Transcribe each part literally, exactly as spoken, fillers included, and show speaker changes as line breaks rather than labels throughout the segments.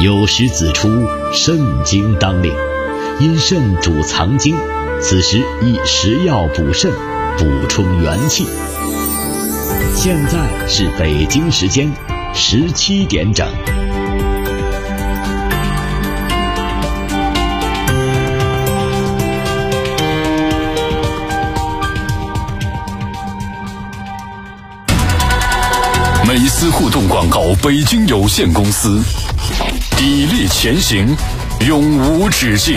有时子出，肾经当令，因肾主藏精，此时宜食药补肾，补充元气。现在是北京时间十七点整。
美思互动广告北京有限公司，砥砺前行，永无止境。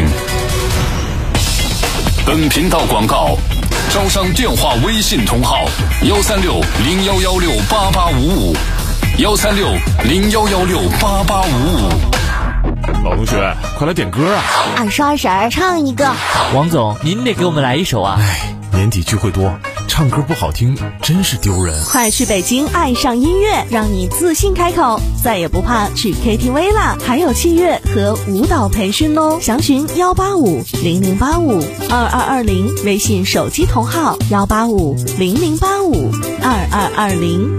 本频道广告招商电话微信同号幺三六零幺幺六八八五五，幺三六零幺幺六八八五五。
老同学，快来点歌啊！
二叔二婶儿唱一个。
王总，您得给我们来一首啊！
哎，年底聚会多，唱歌不好听真是丢人。
快去北京爱上音乐，让你自信开口，再也不怕去 K T V 啦！还有器乐和舞蹈培训哦，详询幺八五零零八五二二二零，微信手机同号幺八五零零八五二二二零。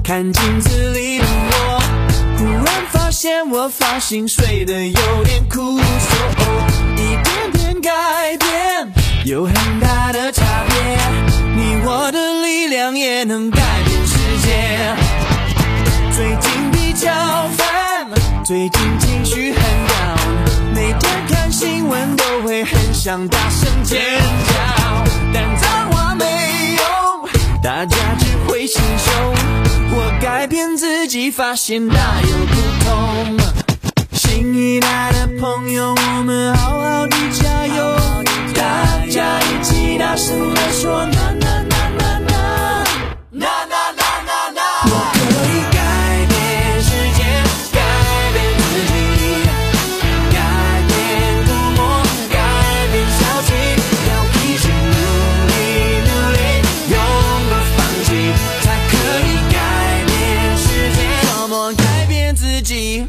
看镜子里的我，忽然发现我发型睡得有点枯瘦，一点点改变有很大的差别，你我的力量也能改变世界。最近比较烦，最近情绪很 down， 每天看新闻都会很想大声尖叫，但脏话没用，大家只会心胸。我改变自己，发现大有不同。新一代的朋友，我们好好的加油，大家一起大声地说那那那那那那那那那那。我可以改变世界，改变自己，改变孤默，改变消极，要一直努力努力，永不放弃，才可以改变世界。怎么改变自己？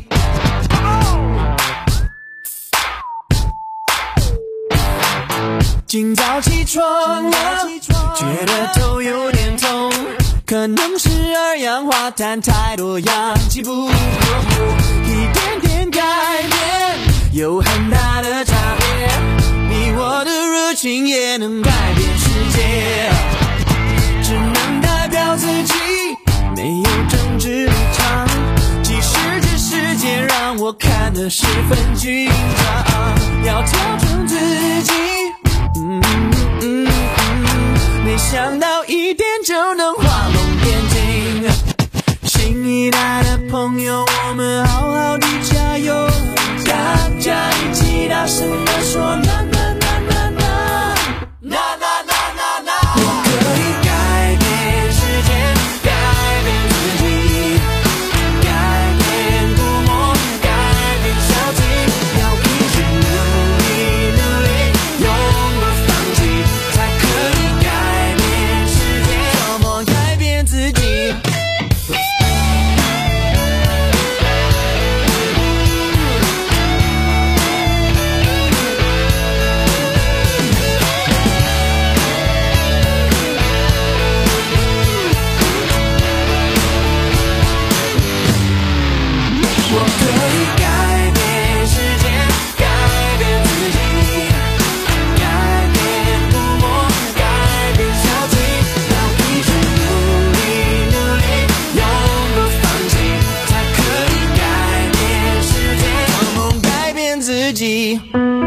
今早起床了，觉得头有点痛，可能是二氧化碳太多，氧气不够，一点点改变有很大的差别，你我的热情也能改变世界，只能代表自己，没有政治立场，即使这世界让我看得十分紧张，要调整自己，嗯嗯嗯嗯，没想到一点就能画龙点睛。新一代的朋友，我们好好的加油，大家一起大声地说那那那那那那那那那那。我可以改变世界，改变自己，改变孤默，改变消极，要一直努力努力，永不放弃，才可以改变世界。怎么改变自己？我可以改变世界，改变自己，改变孤默，改变消极，要一直努力努力，永不放弃，才可以改变世界。做梦改变自己。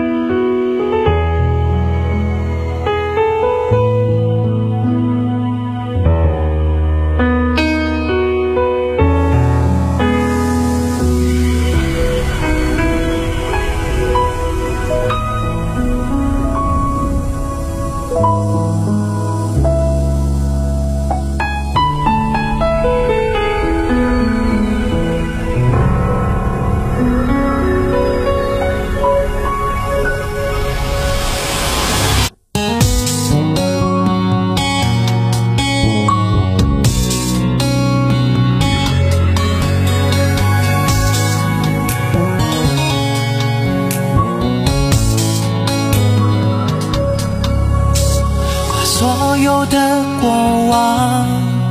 所有的过往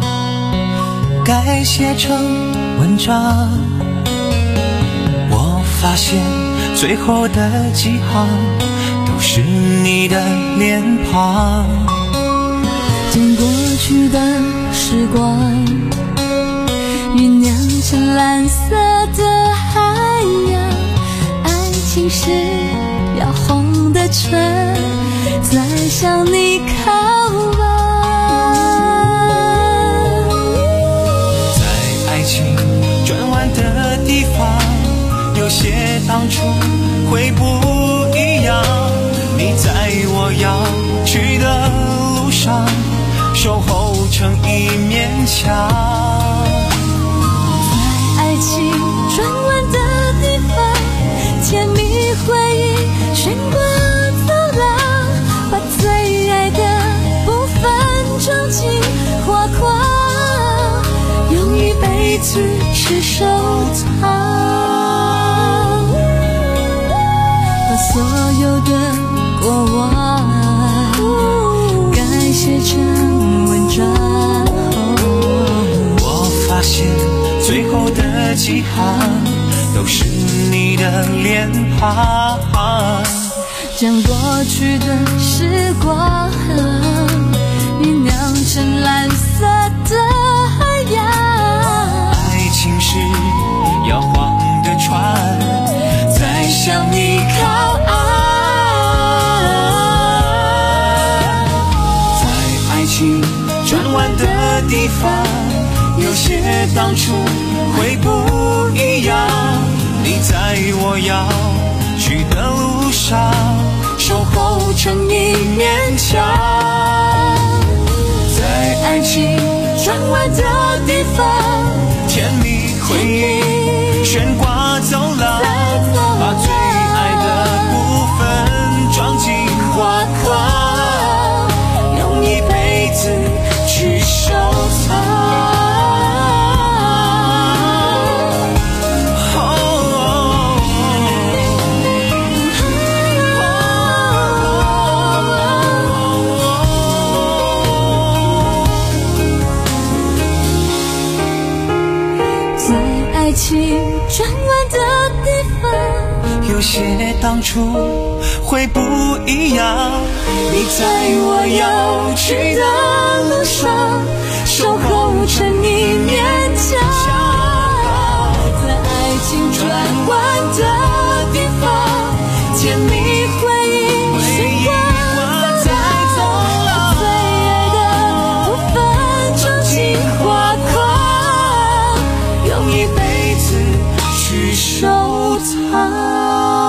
该写成文章，我发现最后的几行都是你的脸庞，
将过去的时光酝酿成蓝色的海洋，爱情是要红的唇再向你靠望，
在爱情转弯的地方，有些当初会不一样，你在我要去的路上守候成一面墙，
在爱情转弯的地方，甜蜜回忆悬挂走廊，把最爱的部分装进画框，用一辈子去收藏，把所有的过往改写成文章。
我发发现最后的几行都是你的脸庞，
将过去的时光酝酿成蓝色的海洋。
爱情是摇晃的船，在向你靠岸。在爱情转弯的地方，有些当初会不一样。你在我要去的路上，守候成一面墙。在爱情转弯的地方，甜蜜回忆悬挂走廊，把最爱的部分装进画框，用一辈子去收藏。
爱情转弯的地方，
有些当初会不一样。你在我要去的路上，守候成一面墙。
在爱情转弯的地方，甜蜜回忆悬挂在走廊，把最爱的部分装进画框，用一辈子去收藏。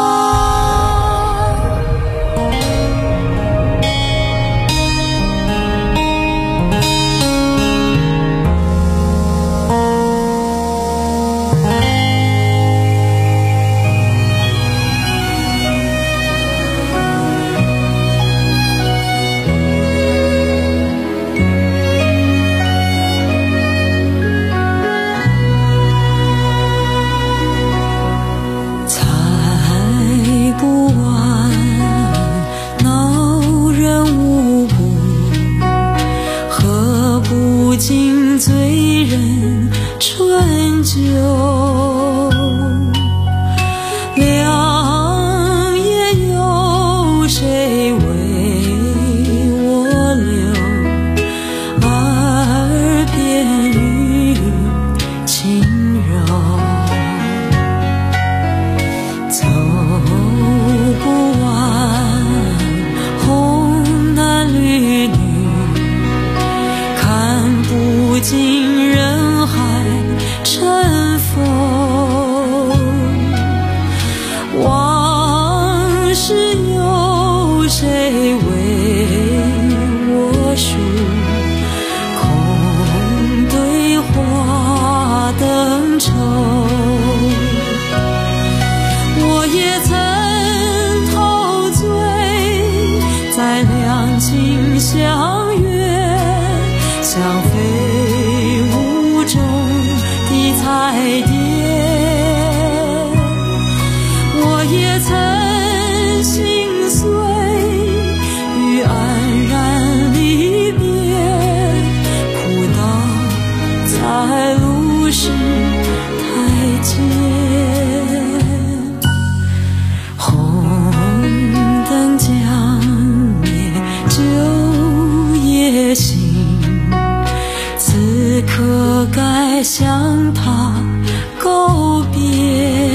醉人春酒，良夜有谁为我留？耳边语轻柔，走不完红男绿女，看不尽人海尘封，往事有谁为我述？空对话灯抽，我也曾陶醉在两情相悦，像飞舞中的彩蝶，我也曾心碎于黯然离别，哭到在路是台阶，红灯将灭，酒也醒，此刻该向他告别，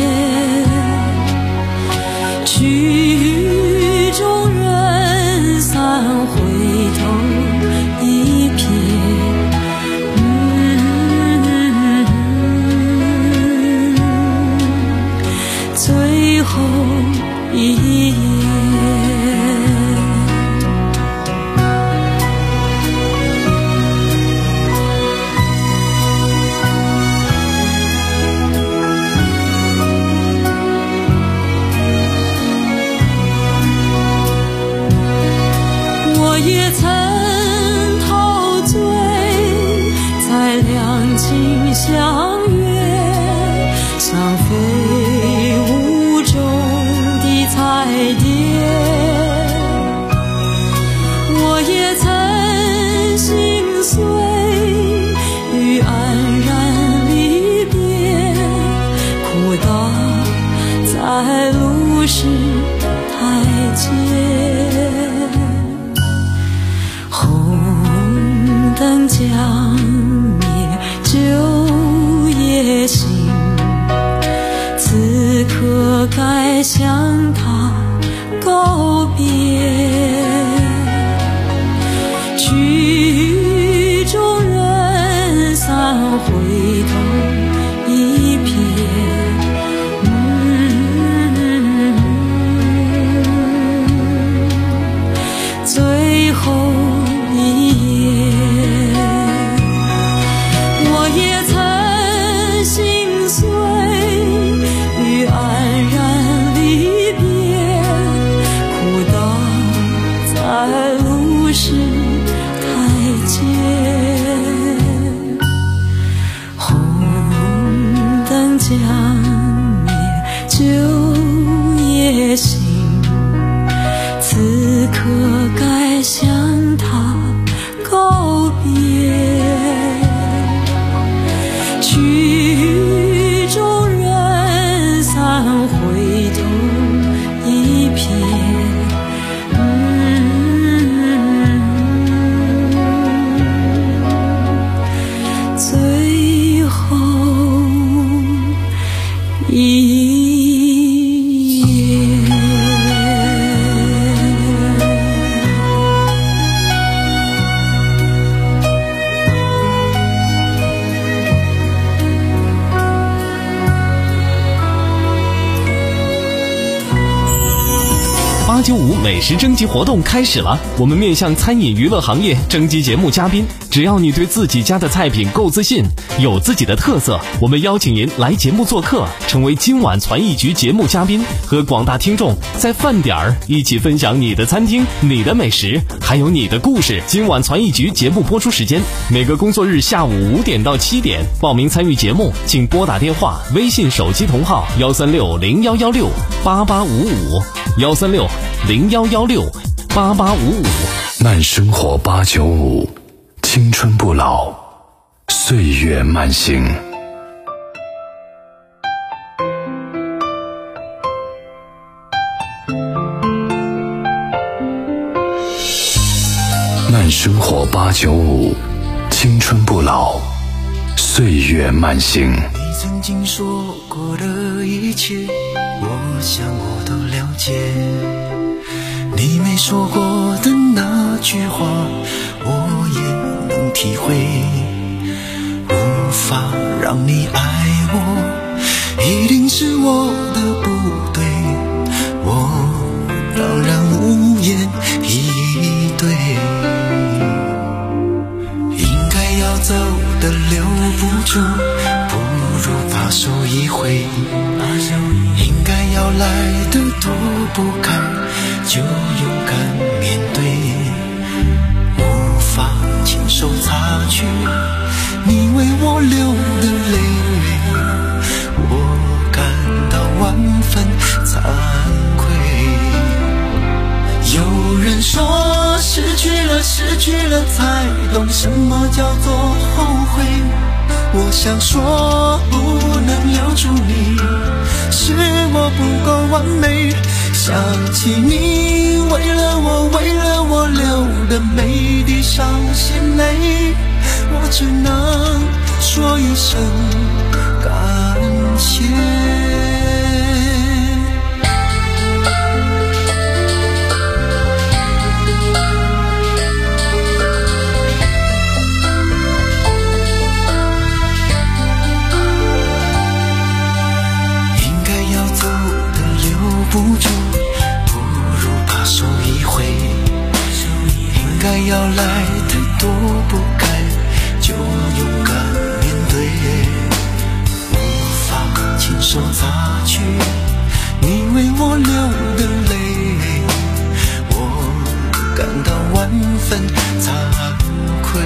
曲终人散，回头一瞥，嗯，最后一夜。我也曾陶醉在两情相悦，像飞舞中的彩蝶，我也曾心碎于黯然
八九五美食征集活动开始了，我们面向餐饮娱乐行业征集节目嘉宾，只要你对自己家的菜品够自信，有自己的特色，我们邀请您来节目做客，成为今晚传艺局节目嘉宾，和广大听众在饭点儿一起分享你的餐厅、你的美食，还有你的故事。今晚传艺局节目播出时间每个工作日下午五点到七点，报名参与节目请拨打电话、微信手机同号幺三六零幺幺六八八五五幺三六零幺幺六八八五五。
慢生活八九五，青春不老，岁月慢行。慢生活八九五，青春不老，岁月慢行。
你曾经说过的一切，我想我都了解。你没说过的那句话，我也能体会。无法让你爱我，一定是我的不对，我当然无言以对。应该要走的留不住，不如把手一挥。应该要来的躲不开，就勇敢面对。无法亲手擦去你为我流的泪，我感到万分惭愧。有人说失去了失去了才懂什么叫做后悔，我想说不能留住你，是我不够完美。想起你为了我为了我流的每滴伤心泪，我只能说一声感谢。不住，不如把手一挥。应该要来的躲不开，就勇敢面对。无法亲手擦去你为我流的泪，我感到万分惭愧。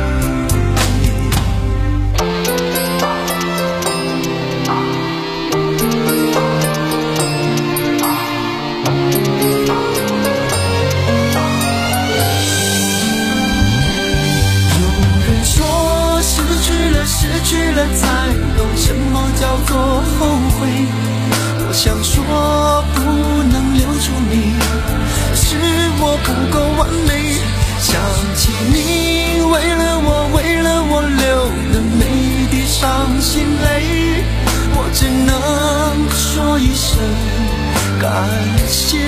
失去了才懂什么叫做后悔，我想说不能留住你，是我不够完美。想起你为了我为了我流的每滴伤心泪，我只能说一声感谢。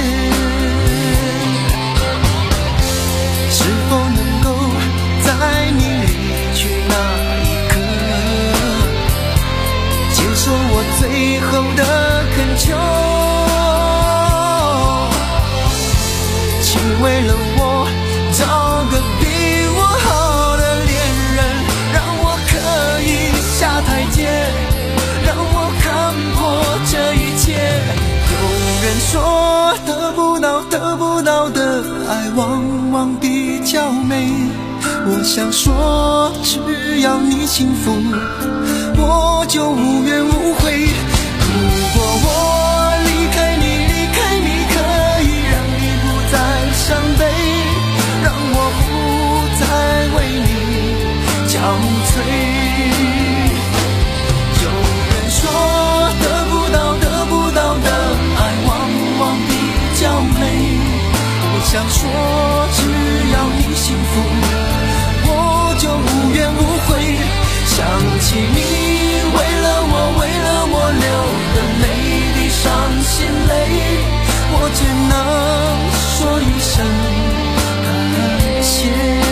是否能够在你离去那接受我最后的恳求，请为了我找个比我好的恋人，让我可以下台阶，让我看破这一切。有人说得不到得不到的爱往往比较美，我想说只要你幸福，我就无怨无悔。如果我离开你离开你，可以让你不再伤悲，让我不再为你憔悴。有人说得不到得不到的爱往往比较美，我想说只要你幸福，我就无怨无悔。想起你为了我为了我流的每滴伤心泪，我只能说一声感谢。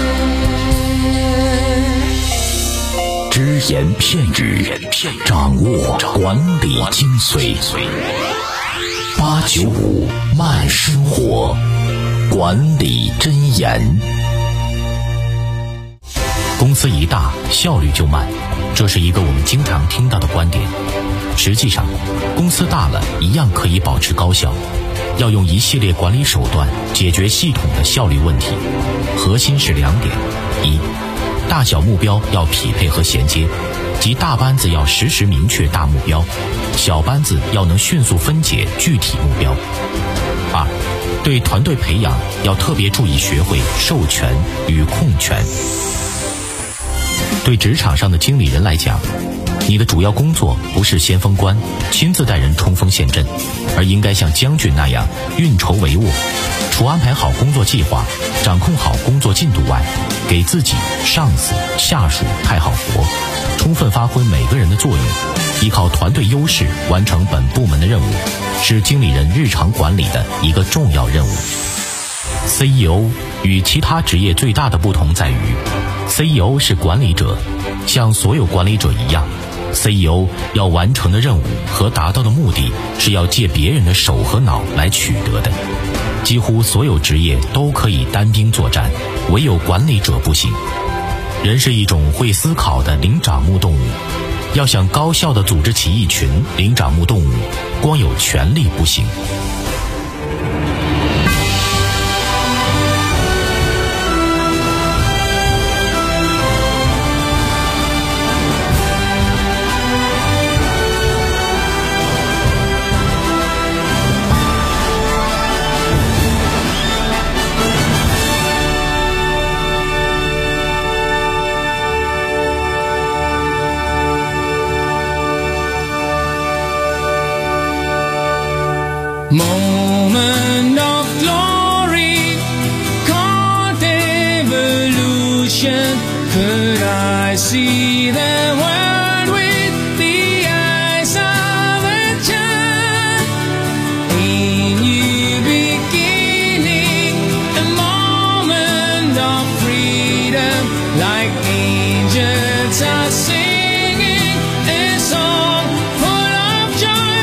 只言片语，掌握管理精髓。 八九五慢生活，管理箴言。公司一大，效率就慢，这是一个我们经常听到的观点。实际上，公司大了一样可以保持高效，要用一系列管理手段解决系统的效率问题。核心是两点：一，大小目标要匹配和衔接，即大班子要实时明确大目标，小班子要能迅速分解具体目标。二，对团队培养要特别注意学会授权与控权。对职场上的经理人来讲，你的主要工作不是先锋官，亲自带人冲锋陷阵，而应该像将军那样运筹帷幄，除安排好工作计划，掌控好工作进度外，给自己、上司、下属派好活，充分发挥每个人的作用，依靠团队优势完成本部门的任务，是经理人日常管理的一个重要任务。C E O 与其他职业最大的不同在于， C E O 是管理者，像所有管理者一样， C E O 要完成的任务和达到的目的是要借别人的手和脑来取得的。几乎所有职业都可以单兵作战，唯有管理者不行。人是一种会思考的灵长目动物，要想高效地组织起一群灵长目动物，光有权力不行。
Moment of glory, called evolution. Could I see the world with the eyes of a child? A new beginning, a moment of freedom, like angels are singing a song full of joy.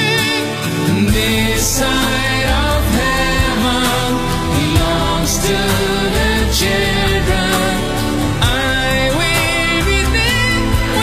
This side of heaven belongs to the children. I will be there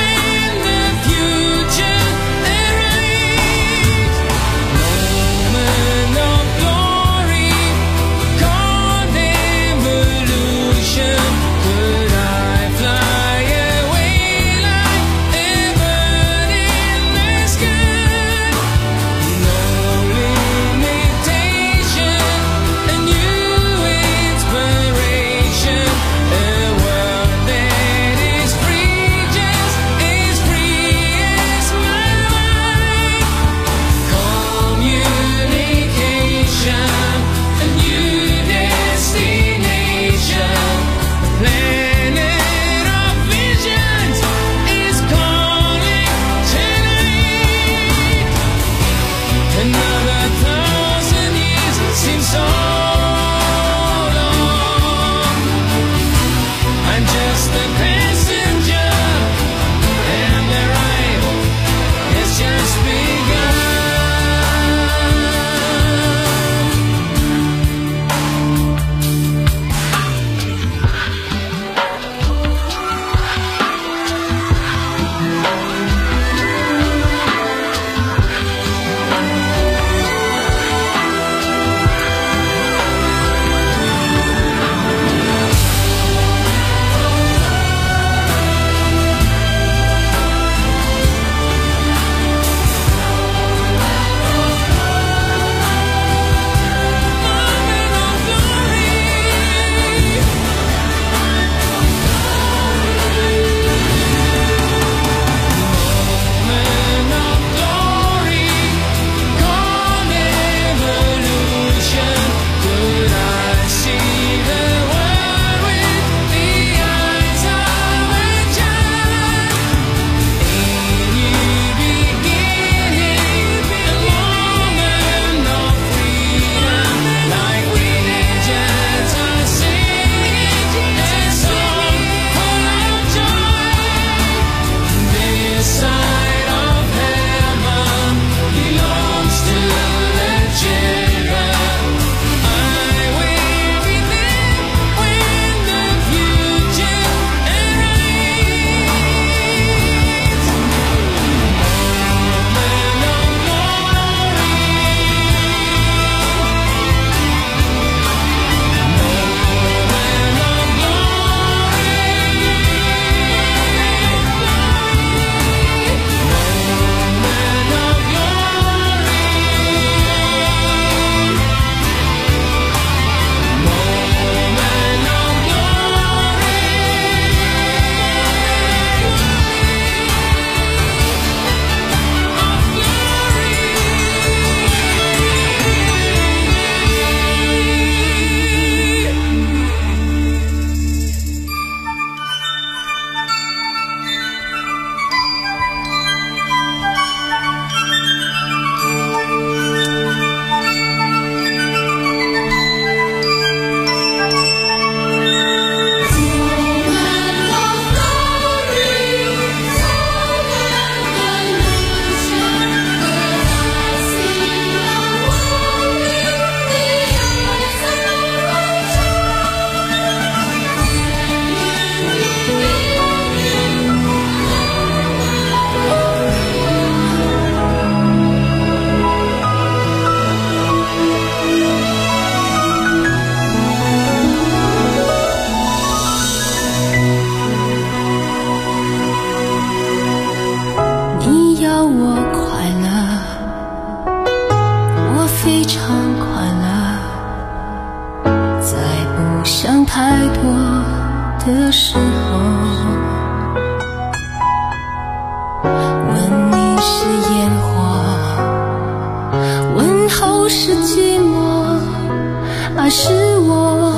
怕是我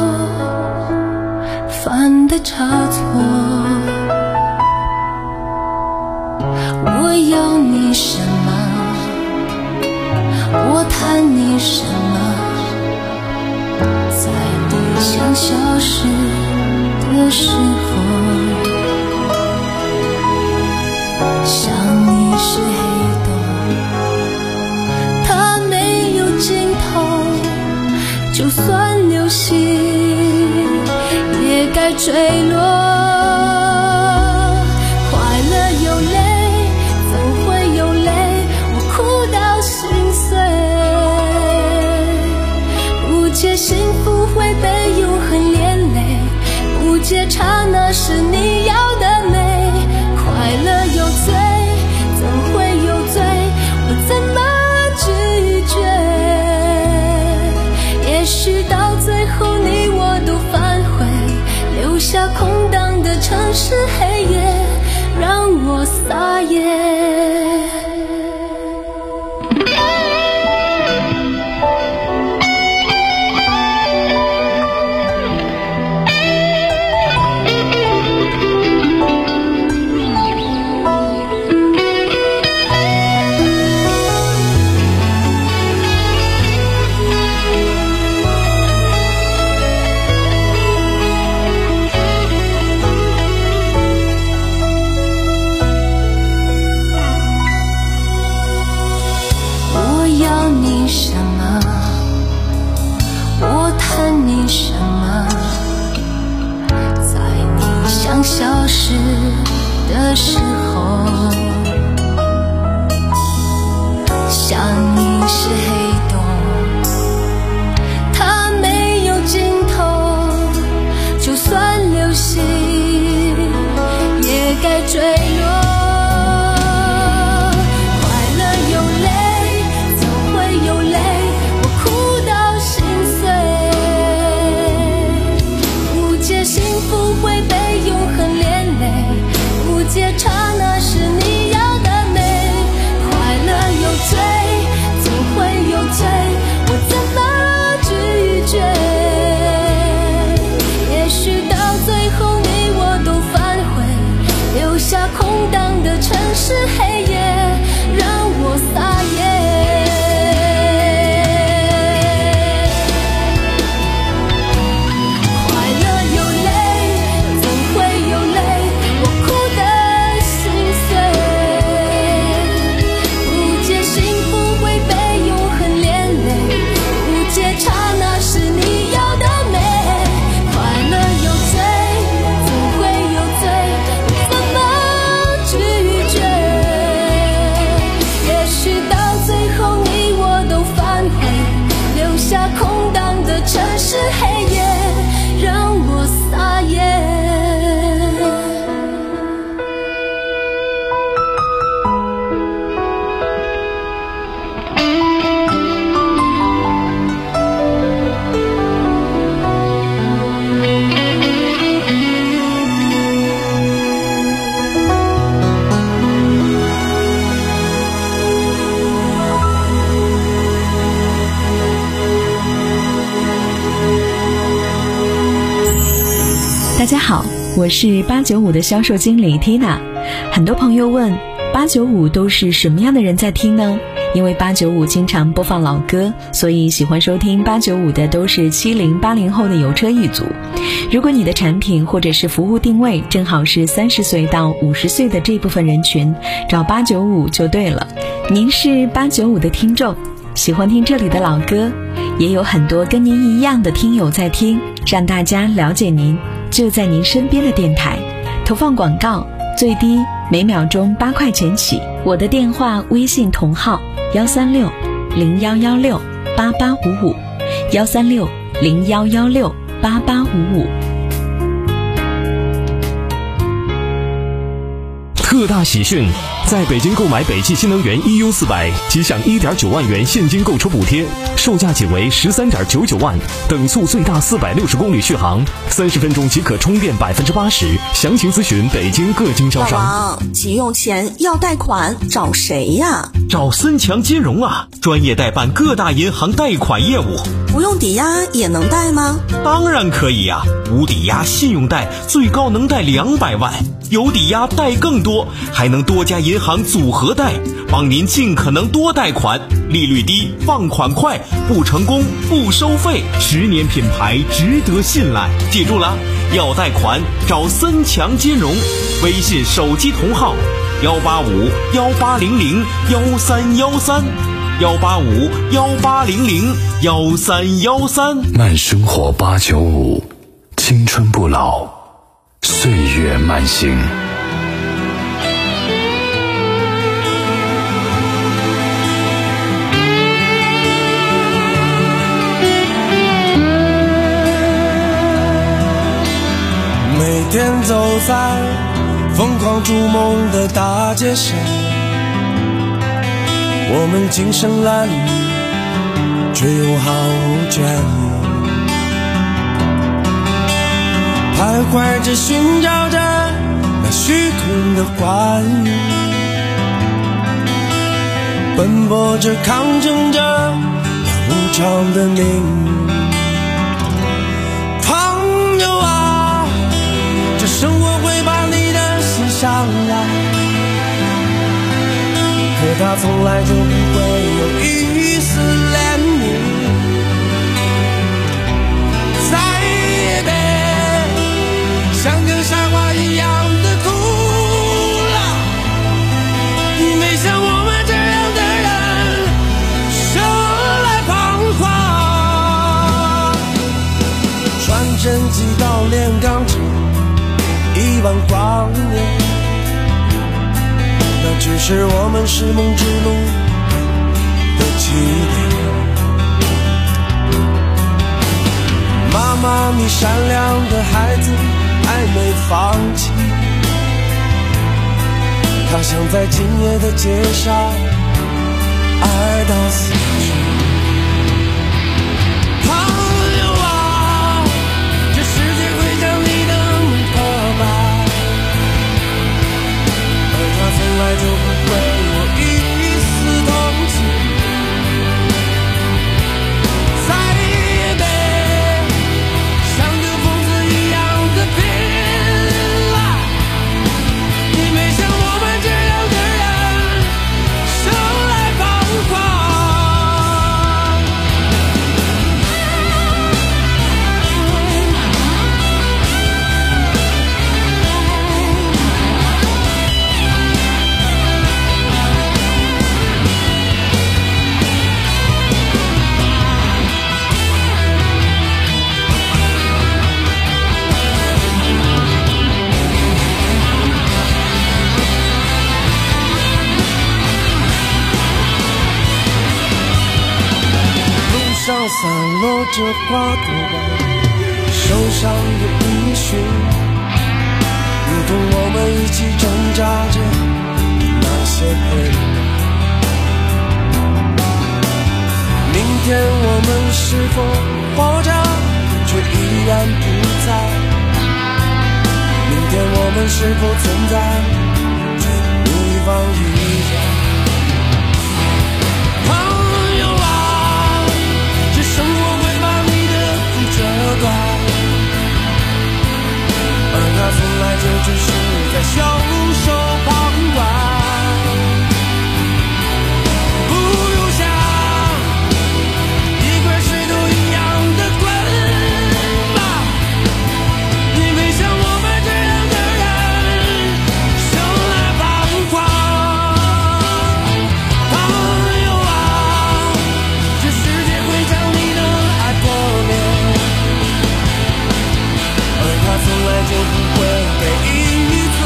犯的差错。我要你什么，我谈你什么，在你想消失的时候，想你是黑洞，它没有尽头，就算流星也该坠落。快乐有泪，总会有泪，我哭到心碎。不解幸福会被永恒连累，不解刹那是你要的美。快乐有罪，总会有罪，我怎么拒绝？也许到最后你我都反悔，留下空荡的城市黑夜，让我撒野。消失的时候，想你是黑洞，它没有尽头，就算流星也该坠落。刹那是你要的美，快乐有罪，总会有罪，我怎么拒绝？也许到最后你我都反悔，留下空荡的城市黑夜，让我撒野。城市黑夜，让我撒野。
大家好，我是八九五的销售经理 Tina。 很多朋友问八九五都是什么样的人在听呢？因为八九五经常播放老歌，所以喜欢收听八九五的都是七零八零后的油车一族。如果你的产品或者是服务定位正好是三十岁到五十岁的这部分人群，找八九五就对了。您是八九五的听众，喜欢听这里的老歌，也有很多跟您一样的听友在听，让大家了解您，就在您身边的电台。投放广告最低每秒钟八块钱起。我的电话微信同号幺三六零幺幺六八八五五，幺三六零幺幺六八八五五。
特大喜讯！ 在北京购买北汽新能源 E U 四百，即享 一点九万元现金购车补贴，售价仅为十三点九九万，等速最大四百六十公里续航，三十分钟即可充电百分之八十。详情咨询北京各经销商。
老王，急用钱要贷款找谁呀？
找森强金融啊，专业代办各大银行贷款业务。
不用抵押也能贷吗？
当然可以啊，无抵押信用贷最高能贷两百万，有抵押贷更多，还能多家银行组合贷，帮您尽可能多贷款，利率低，放款快，不成功不收费，十年品牌值得信赖。记住了，要贷款找森强金融，微信手机同号幺八五幺八零零幺三幺三。幺八五幺八零零幺三幺三。
慢生活八九五，青春不老，岁月慢行。
每天走在疯狂逐梦的大街上，我们精神褴褛，却又毫无倦意，徘徊着寻找着那虚空的关于，奔波着抗争着那无常的命运。朋友啊，这生活会把你的心伤来，可他从来就不会有一丝怜悯，再也别像个傻瓜一样的哭了，你没像我们这样的人生来彷徨，传真机到炼钢厂一万光年，那只是我们拾梦之路的起点。妈妈，你善良的孩子还没放弃，他想在今夜的街上爱到死去。朋友啊，这世界会将你的梦破败，而他从来就不会有一丝同情，再也别像个疯子一样的拼了，你没像我们这样的人生来彷徨。路上散落着花朵般受伤的音讯，如同我们一起挣扎着那些黑暗。明天我们是否活着却依然不在，明天我们是否存在却对方依然。朋友啊，这生活会把你的苦折断，而他从来就只是在袖手旁观。不用想，一块石头一样的滚吧，你没像我们这样的人生来彷徨。朋友啊，这世界会将你的爱破灭，而他从来就不会给一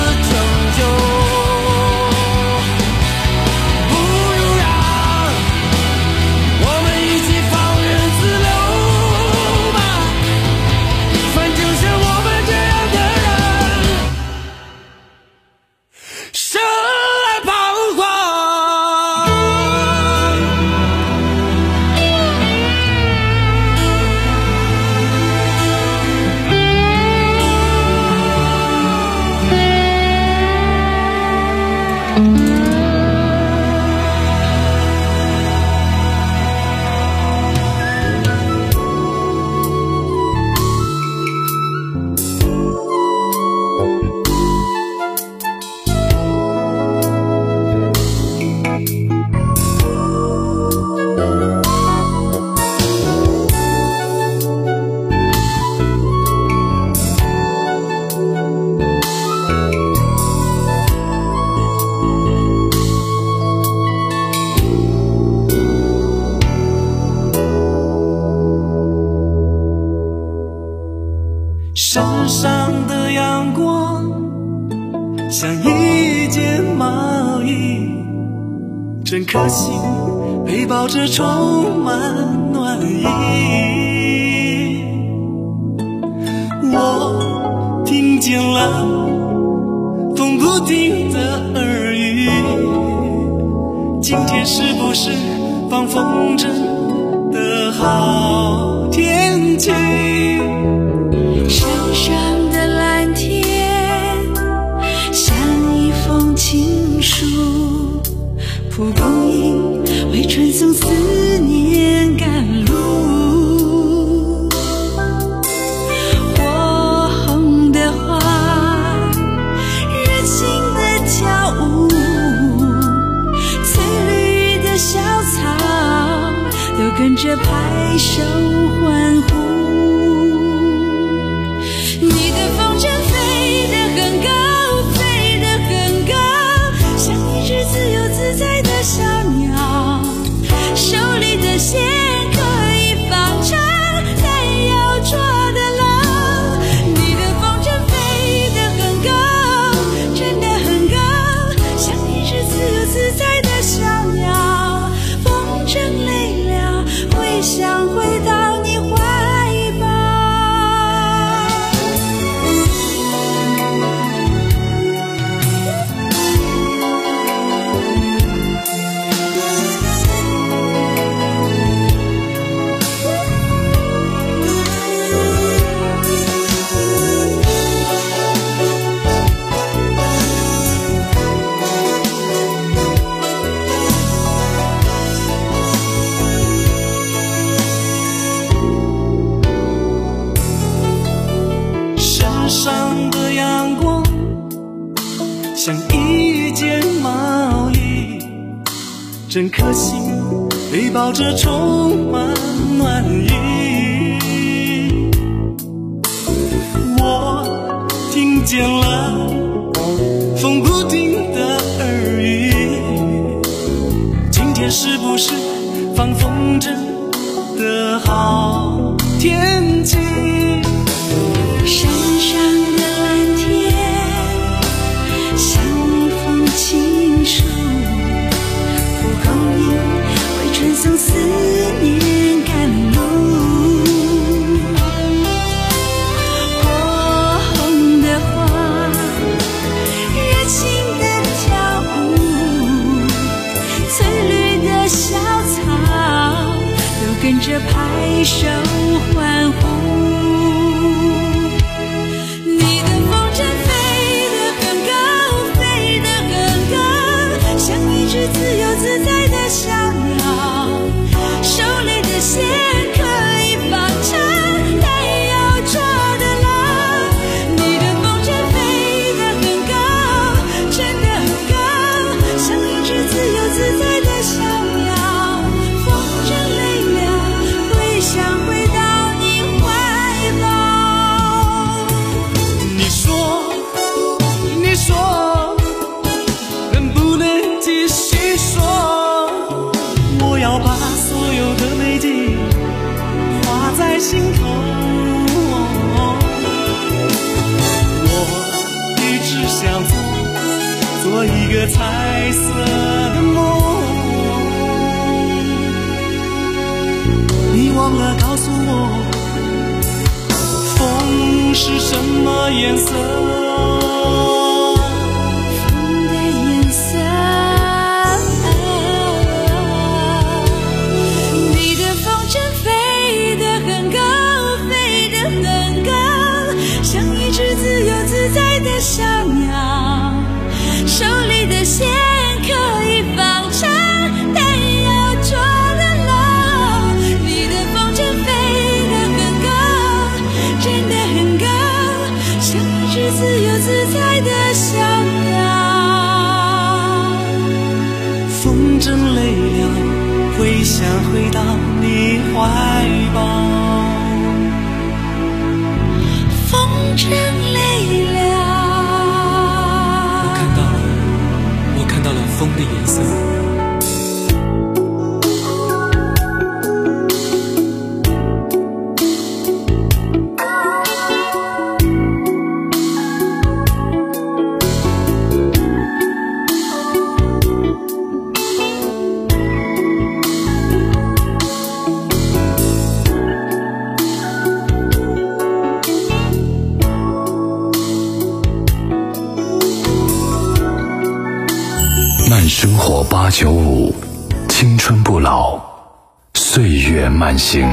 身上的阳光像一件毛衣，整颗心背包着充满暖意。我听见了风不停的耳语，今天是不是放风筝的好天气？
山上的蓝天像一封情书，蒲公英为传送思念赶路。火红的花热情的跳舞，翠绿的小草都跟着拍手欢呼。你的风筝飞得很高，飞得很高，像一只自由自在的小鸟，手里的线可以放长，但要抓得牢。你的风筝飞得很高，真的很高，像一只自由自在的小鸟，风筝累了会想回到你怀抱。
身上的阳光像一件毛衣，整颗心背包着充满暖意。我听见了风不停的耳语，今天是不是放风筝的好天气？
山上的蓝天像一封情书，蒲公英为传送思念赶路。火红的花热情的跳舞，翠绿的小草都跟着拍手欢呼。自由自在的小鸟，手里的线可以放长，但要抓得牢。你的风筝飞得很高，真的很高，像一只自由自在的小鸟，风筝累了会想回到你怀抱。
你说，你说能不能继续说，我要把所有的美景画在心头。我一直想做做一个彩色的梦，你忘了告诉我风是什么颜色。
小鸟，手里的线可以放长，但要抓得牢。你的风筝飞得很高，真的很高，像一只自由自在的小鸟。
风筝累了会想回到你怀抱，
风筝累了，
风的颜色。
生活八九五，青春不老，岁月慢行。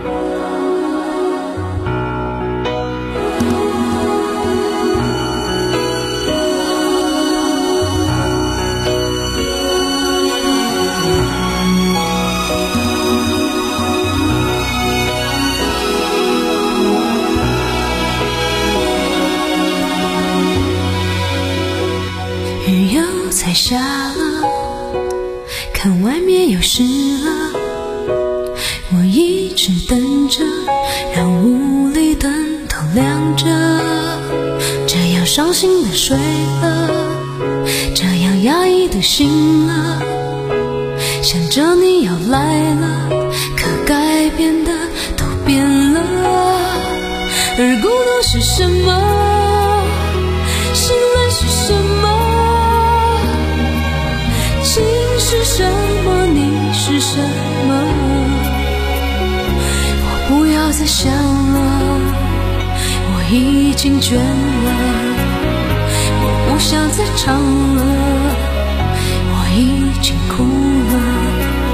雨又在下了，看外面又湿了，我一直等着，让屋里灯都亮着，这样伤心的睡了，这样压抑的醒了，想着你要来了，可该变的都变了，而孤独是什么？心乱是什么？情是什么？你是什么？我不要再想了，我已经倦了，我不想再唱了，我已经哭了。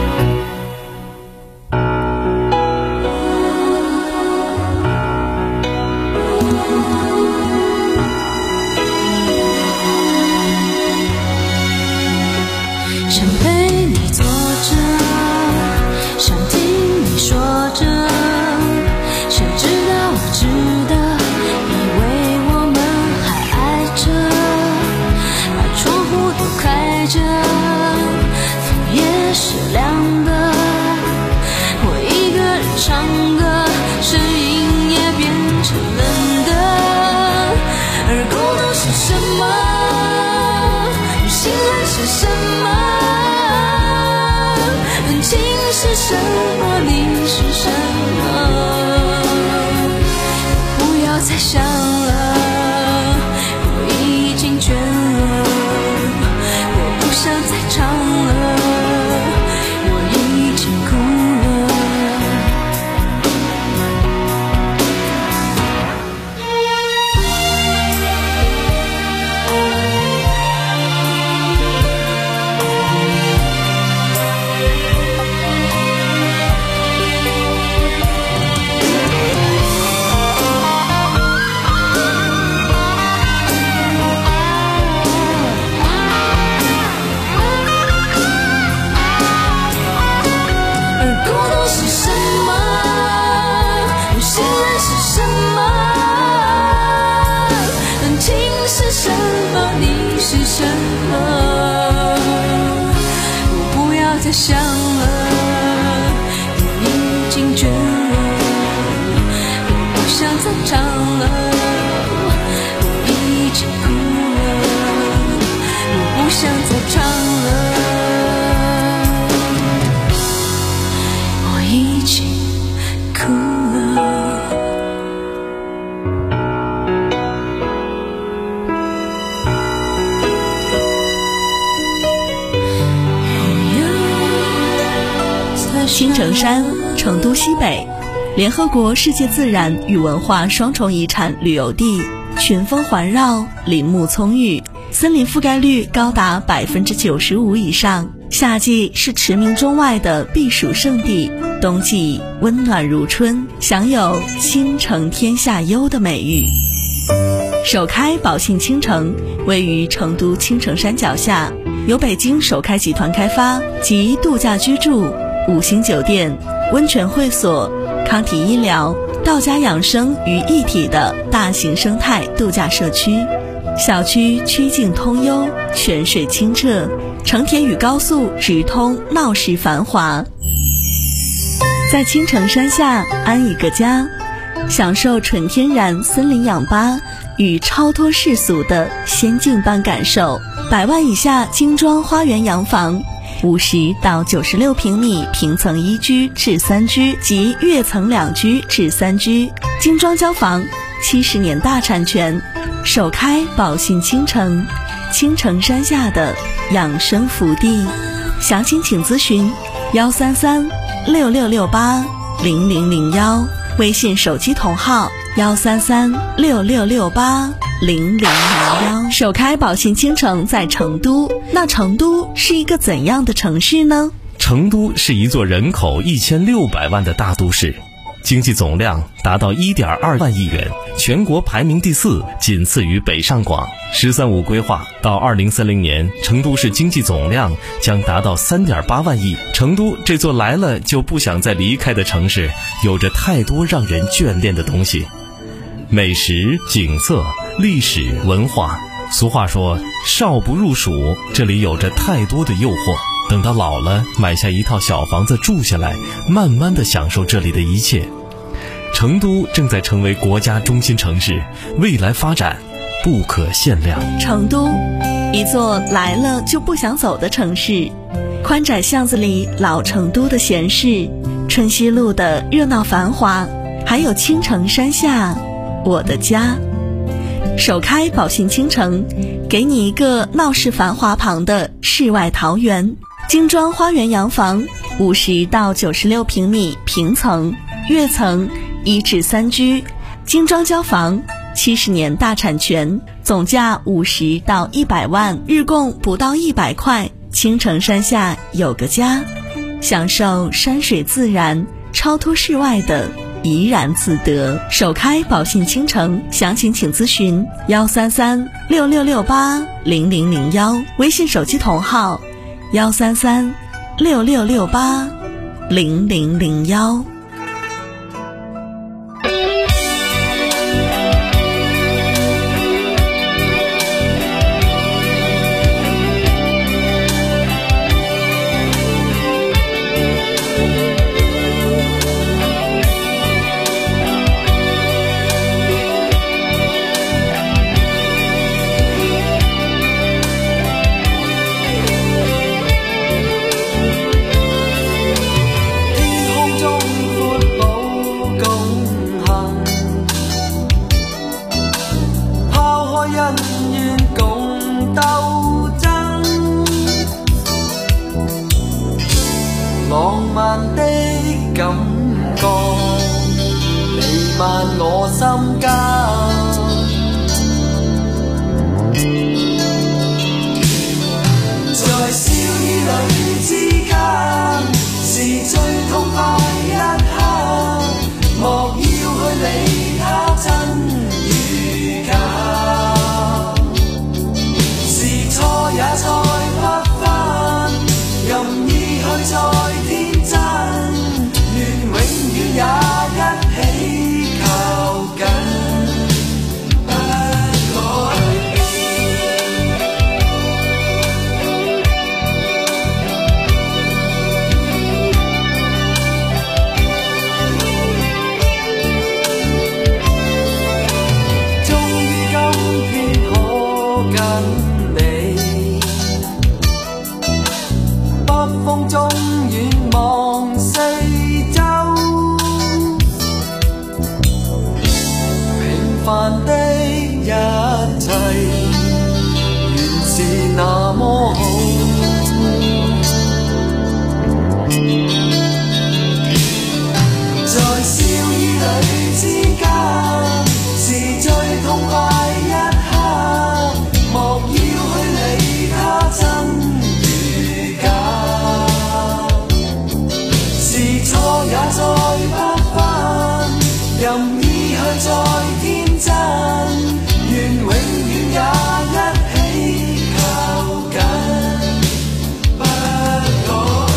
想陪你坐着，想听你说着，谁知道我知道，以为我们还爱着，把窗户都开着，风也是凉的，我一个人唱歌，声音也变成冷的，而孤独是什么？心乱是什么？情是什么？你是什么？不要再想了，我已经倦了，我不想再唱了，我已经哭了。再想了，我已经倦了，我不想再唱了，我已经哭了，我不想再唱了，我已经哭了。
青城山，成都西北，联合国世界自然与文化双重遗产旅游地，群峰环绕，林木葱郁，森林覆盖率高达百分之九十五以上。夏季是驰名中外的避暑胜地，冬季温暖如春，享有倾城天下优的美誉。首开宝信倾城位于成都青城山脚下，由北京首开集团开发，集度假居住、五星酒店、温泉会所、康体医疗、道家养生于一体的大型生态度假社区。小区曲径通幽，泉水清澈，成田与高速直通，闹市繁华。在青城山下安一个家，享受纯天然森林氧吧与超脱世俗的仙境般感受。百万以下精装花园洋房，五十到九十六平米平层一居至三居及跃层两居至三居，精装交房，七十年大产权，首开宝信倾城，青城山下的养生福地。详情请咨询幺三三六六六八零零零幺，微信手机同号幺三三六六六八零零零幺。首开宝信倾城在成都，那成都是一个怎样的城市呢？
成都是一座人口一千六百万的大都市，经济总量达到 一点二万亿元，全国排名第四，仅次于北上广。十三五规划到二零三零年，成都市经济总量将达到 三点八万亿。成都这座来了就不想再离开的城市，有着太多让人眷恋的东西，美食、景色、历史、文化。俗话说少不入蜀，这里有着太多的诱惑，等到老了买下一套小房子住下来，慢慢地享受这里的一切。成都正在成为国家中心城市，未来发展不可限量。
成都，一座来了就不想走的城市。宽窄巷子里老成都的闲适，春熙路的热闹繁华，还有青城山下我的家。首开宝信倾城，给你一个闹市繁华旁的世外桃源。精装花园洋房，五十到九十六平米平层，跃层一至三居，精装交房，七十年大产权，总价五十到一百万，日供不到一百块。青城山下有个家，享受山水自然，超脱世外的怡然自得。首开宝信倾城，详情请咨询幺三三六六六八零零零幺，微信手机同号幺三三六六六八零零零幺。
浪漫的感覺彌漫我心間，在笑與淚之間，是最痛快一刻，莫要去理他真與假，是錯也錯不分，任意去再也一起靠近，不改變。終於今天可跟你，北風中遠望四周。凡的一切原是那麼好，在笑與淚之間，是最痛快一刻，莫要去理他真與假，是錯也再不分，任意去再天真，願永遠也一起靠近，不改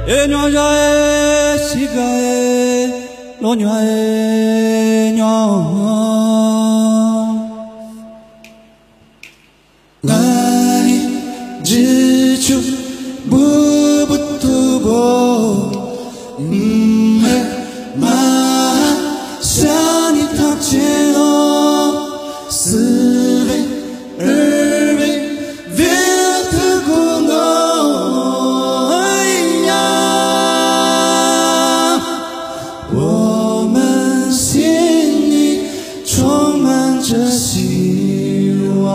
에뇨자에 시가에 노냐에 뇨 나이 지주 부부투보 음해 마산이 탁제노 스베 을베 빌트구노这希望。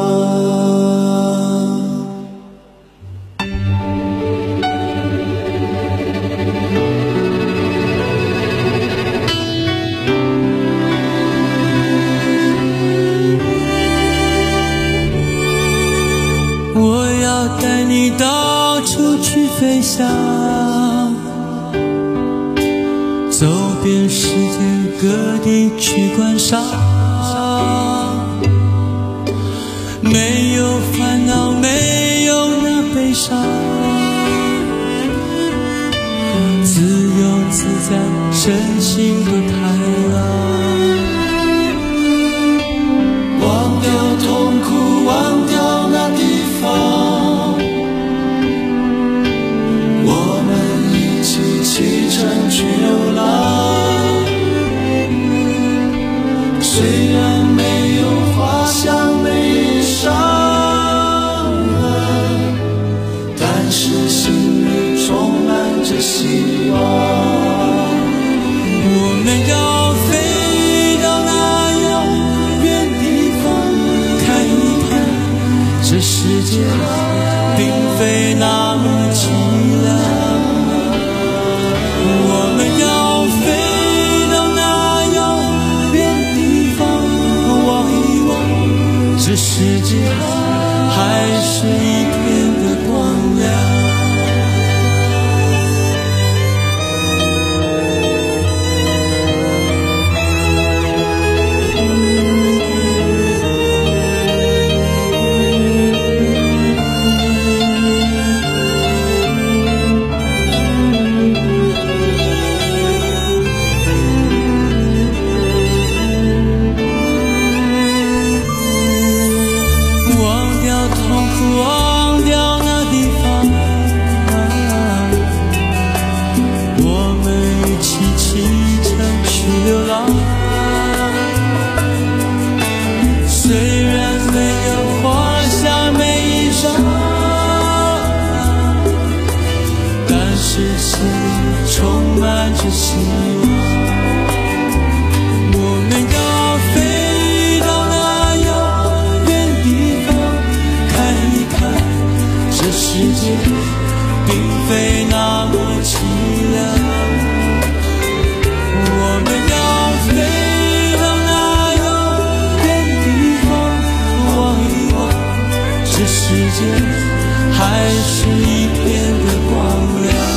我要带你到处去飞翔，走遍世界各地去观赏。没有烦恼，没有那悲伤，自由自在，身心的开朗。
忘掉痛苦，忘掉那地方，我们一起启程去流浪。虽然没有花香，没但是心里充满着希望。
我们要飞到那遥远地方，看一看这世界并非那么凄凉。我们要飞到那遥远地方，望一望这世界还是一片的光亮。还是一片的光亮。